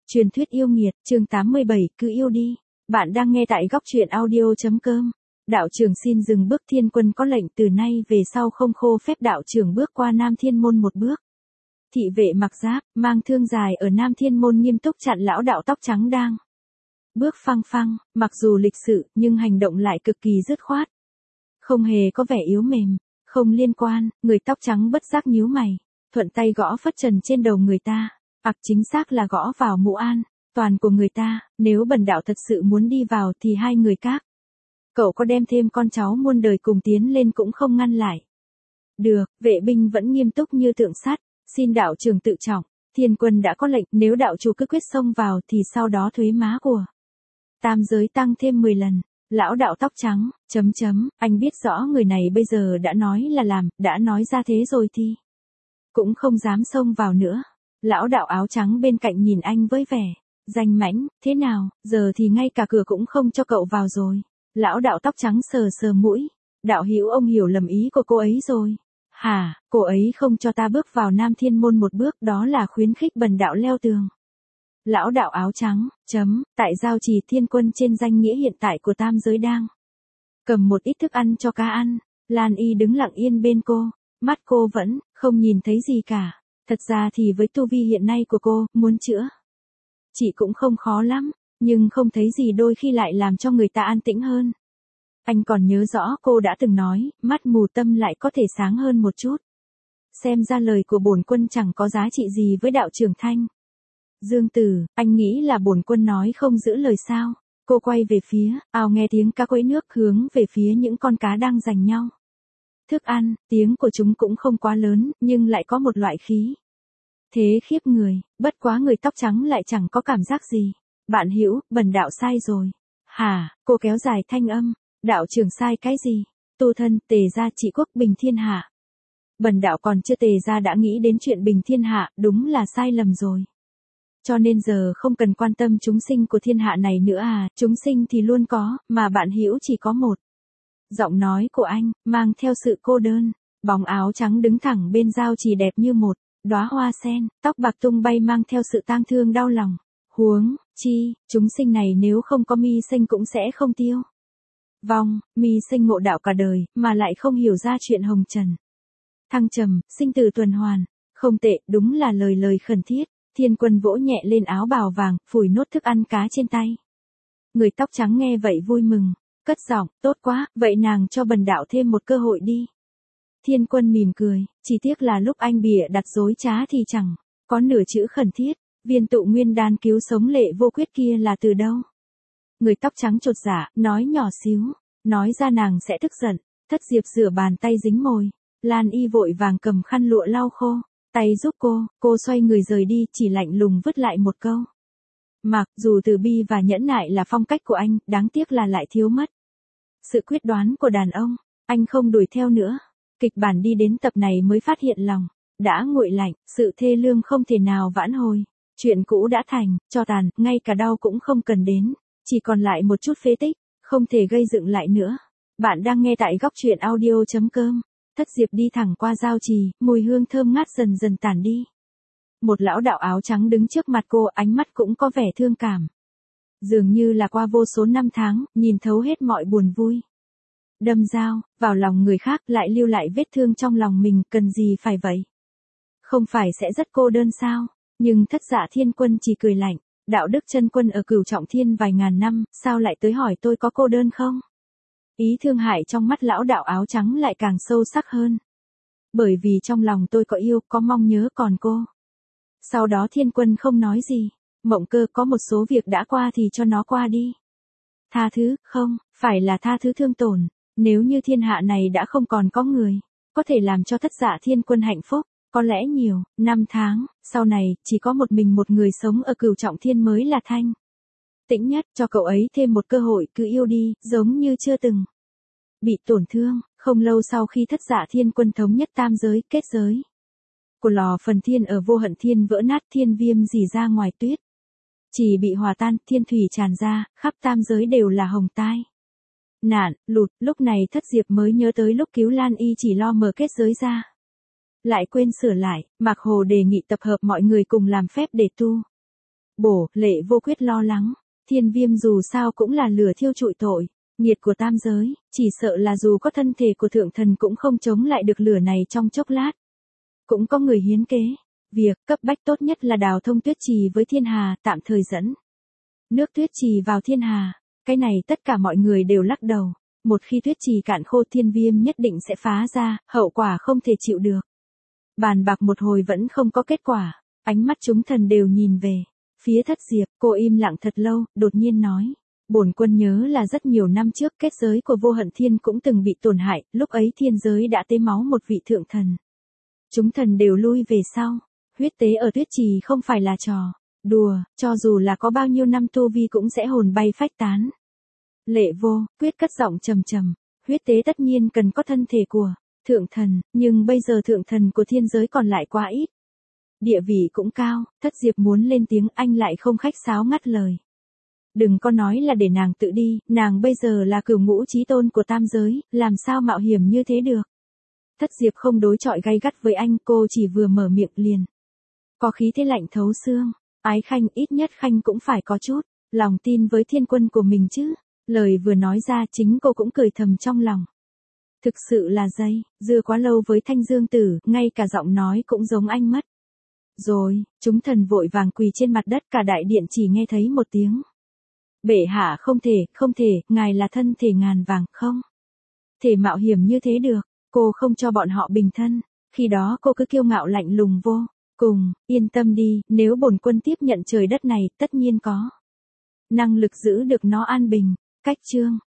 Truyền thuyết yêu nghiệt, chương 87, cứ yêu đi. Bạn đang nghe tại góc truyện audio.com. Đạo trưởng xin dừng bước, Thiên Quân có lệnh từ nay về sau không khô phép đạo trưởng bước qua Nam Thiên Môn một bước. Thị vệ mặc giáp, mang thương dài ở Nam Thiên Môn nghiêm túc chặn lão đạo tóc trắng đang bước phăng phăng, mặc dù lịch sự nhưng hành động lại cực kỳ dứt khoát. Không hề có vẻ yếu mềm, không liên quan, người tóc trắng bất giác nhíu mày, thuận tay gõ phất trần trên đầu người ta. Chính xác là gõ vào mũ an toàn của người ta, nếu bần đạo thật sự muốn đi vào thì hai người các cậu có đem thêm con cháu muôn đời cùng tiến lên cũng không ngăn lại. Được, vệ binh vẫn nghiêm túc như tượng sắt, xin đạo trưởng tự trọng, Thiên Quân đã có lệnh, nếu đạo chủ cứ quyết xông vào thì sau đó thuế má của tam giới tăng thêm 10 lần. Lão đạo tóc trắng, anh biết rõ người này bây giờ đã nói là làm, đã nói ra thế rồi thì cũng không dám xông vào nữa. Lão đạo áo trắng bên cạnh nhìn anh với vẻ danh mãnh, thế nào, giờ thì ngay cả cửa cũng không cho cậu vào rồi. Lão đạo tóc trắng sờ sờ mũi, đạo hữu ông hiểu lầm ý của cô ấy rồi. Hả, cô ấy không cho ta bước vào Nam Thiên Môn một bước, đó là khuyến khích bần đạo leo tường. Lão đạo áo trắng, tại giao trì Thiên Quân trên danh nghĩa hiện tại của tam giới đang cầm một ít thức ăn cho cá ăn. Lan Y đứng lặng yên bên cô, mắt cô vẫn không nhìn thấy gì cả. Thật ra thì với tu vi hiện nay của cô, muốn chữa chị cũng không khó lắm, nhưng không thấy gì đôi khi lại làm cho người ta an tĩnh hơn. Anh còn nhớ rõ cô đã từng nói, mắt mù tâm lại có thể sáng hơn một chút. Xem ra lời của bổn quân chẳng có giá trị gì với đạo trưởng Thanh Dương Tử, anh nghĩ là bổn quân nói không giữ lời sao? Cô quay về phía, ao nghe tiếng cá quẫy nước hướng về phía những con cá đang giành nhau thức ăn, tiếng của chúng cũng không quá lớn, nhưng lại có một loại khí thế khiếp người, bất quá người tóc trắng lại chẳng có cảm giác gì. Bạn hữu, bần đạo sai rồi. Hả, cô kéo dài thanh âm, đạo trưởng sai cái gì? Tu thân, tề gia trị quốc bình thiên hạ. Bần đạo còn chưa tề gia đã nghĩ đến chuyện bình thiên hạ, đúng là sai lầm rồi. Cho nên giờ không cần quan tâm chúng sinh của thiên hạ này nữa à, chúng sinh thì luôn có, mà bạn hữu chỉ có một. Giọng nói của anh, mang theo sự cô đơn, bóng áo trắng đứng thẳng bên giao trì đẹp như một đóa hoa sen, tóc bạc tung bay mang theo sự tang thương đau lòng. Huống chi, chúng sinh này nếu không có mi sinh cũng sẽ không tiêu vong, mi sinh ngộ đạo cả đời, mà lại không hiểu ra chuyện hồng trần thăng trầm, sinh tử tuần hoàn. Không tệ, đúng là lời khẩn thiết. Thiên Quân vỗ nhẹ lên áo bào vàng, phủi nốt thức ăn cá trên tay. Người tóc trắng nghe vậy vui mừng, cất giọng, tốt quá, vậy nàng cho bần đạo thêm một cơ hội đi. Thiên Quân mỉm cười, chỉ tiếc là lúc anh bịa đặt dối trá thì chẳng có nửa chữ khẩn thiết. Viên tụ nguyên đan cứu sống Lệ Vô Quyết kia là từ đâu? Người tóc trắng chột dạ, nói nhỏ xíu, nói ra nàng sẽ tức giận. Thất Diệp rửa bàn tay dính mồi, Lan Y vội vàng cầm khăn lụa lau khô tay giúp cô xoay người rời đi, chỉ lạnh lùng vứt lại một câu. Mặc dù từ bi và nhẫn nại là phong cách của anh, đáng tiếc là lại thiếu mất sự quyết đoán của đàn ông. Anh không đuổi theo nữa. Kịch bản đi đến tập này mới phát hiện lòng đã nguội lạnh, sự thê lương không thể nào vãn hồi. Chuyện cũ đã thành cho tàn, ngay cả đau cũng không cần đến, chỉ còn lại một chút phế tích, không thể gây dựng lại nữa. Bạn đang nghe tại góc truyện audio.com. Thất Diệp đi thẳng qua giao trì, mùi hương thơm ngát dần dần tản đi. Một lão đạo áo trắng đứng trước mặt cô, ánh mắt cũng có vẻ thương cảm. Dường như là qua vô số năm tháng, nhìn thấu hết mọi buồn vui. Đâm dao vào lòng người khác, lại lưu lại vết thương trong lòng mình, cần gì phải vậy? Không phải sẽ rất cô đơn sao? Nhưng Thất Dạ Thiên Quân chỉ cười lạnh, đạo đức chân quân ở Cửu Trọng Thiên vài ngàn năm, sao lại tới hỏi tôi có cô đơn không? Ý thương hại trong mắt lão đạo áo trắng lại càng sâu sắc hơn. Bởi vì trong lòng tôi có yêu, có mong nhớ còn cô. Sau đó Thiên Quân không nói gì. Mộng Cơ, có một số việc đã qua thì cho nó qua đi. Tha thứ, không, phải là tha thứ thương tổn. Nếu như thiên hạ này đã không còn có người có thể làm cho Thất Dạ Thiên Quân hạnh phúc, có lẽ nhiều năm tháng sau này, chỉ có một mình một người sống ở Cửu Trọng Thiên mới là thanh tĩnh nhất. Cho cậu ấy thêm một cơ hội, cứ yêu đi, giống như chưa từng bị tổn thương. Không lâu sau khi Thất Dạ Thiên Quân thống nhất tam giới, kết giới của lò phần thiên ở Vô Hận Thiên vỡ nát, thiên viêm rỉ ra ngoài tuyết chỉ bị hòa tan, thiên thủy tràn ra, khắp tam giới đều là hồng tai nạn lụt. Lúc này Thất Diệp mới nhớ tới lúc cứu Lan Y chỉ lo mở kết giới ra, lại quên sửa lại. Mạc Hồ đề nghị tập hợp mọi người cùng làm phép để tu Bổ, Lệ Vô quyết lo lắng, Thiên Viêm dù sao cũng là lửa thiêu trụi tội, nghiệt của tam giới, chỉ sợ là dù có thân thể của thượng thần cũng không chống lại được lửa này trong chốc lát. Cũng có người hiến kế, việc cấp bách tốt nhất là đào thông tuyết trì với thiên hà, tạm thời dẫn nước tuyết trì vào thiên hà. Cái này tất cả mọi người đều lắc đầu, một khi tuyết trì cạn khô Thiên Viêm nhất định sẽ phá ra, hậu quả không thể chịu được. Bàn bạc một hồi vẫn không có kết quả, ánh mắt chúng thần đều nhìn về phía Thất Diệp, cô im lặng thật lâu, đột nhiên nói. Bổn quân nhớ là rất nhiều năm trước kết giới của Vô Hận Thiên cũng từng bị tổn hại, lúc ấy thiên giới đã tế máu một vị thượng thần. Chúng thần đều lui về sau, huyết tế ở tuyết trì không phải là trò đùa, cho dù là có bao nhiêu năm tu vi cũng sẽ hồn bay phách tán. Lệ Vô quyết cất giọng trầm trầm, huyết tế tất nhiên cần có thân thể của thượng thần, nhưng bây giờ thượng thần của thiên giới còn lại quá ít. Địa vị cũng cao, Thất Diệp muốn lên tiếng anh lại không khách sáo ngắt lời. Đừng có nói là để nàng tự đi, nàng bây giờ là cửu ngũ chí tôn của tam giới, làm sao mạo hiểm như thế được. Thất Diệp không đối chọi gay gắt với anh, cô chỉ vừa mở miệng liền có khí thế lạnh thấu xương. Ái Khanh, ít nhất Khanh cũng phải có chút lòng tin với thiên quân của mình chứ. Lời vừa nói ra chính cô cũng cười thầm trong lòng. Thực sự là dưa quá lâu với Thanh Dương Tử, ngay cả giọng nói cũng giống anh mất. Rồi, chúng thần vội vàng quỳ trên mặt đất, cả đại điện chỉ nghe thấy một tiếng. Bệ hạ không thể, ngài là thân thể ngàn vàng, không thể mạo hiểm như thế được, cô không cho bọn họ bình thân. Khi đó cô cứ kiêu ngạo lạnh lùng vô cùng, yên tâm đi, nếu bổn quân tiếp nhận trời đất này, tất nhiên có năng lực giữ được nó an bình. Cách chương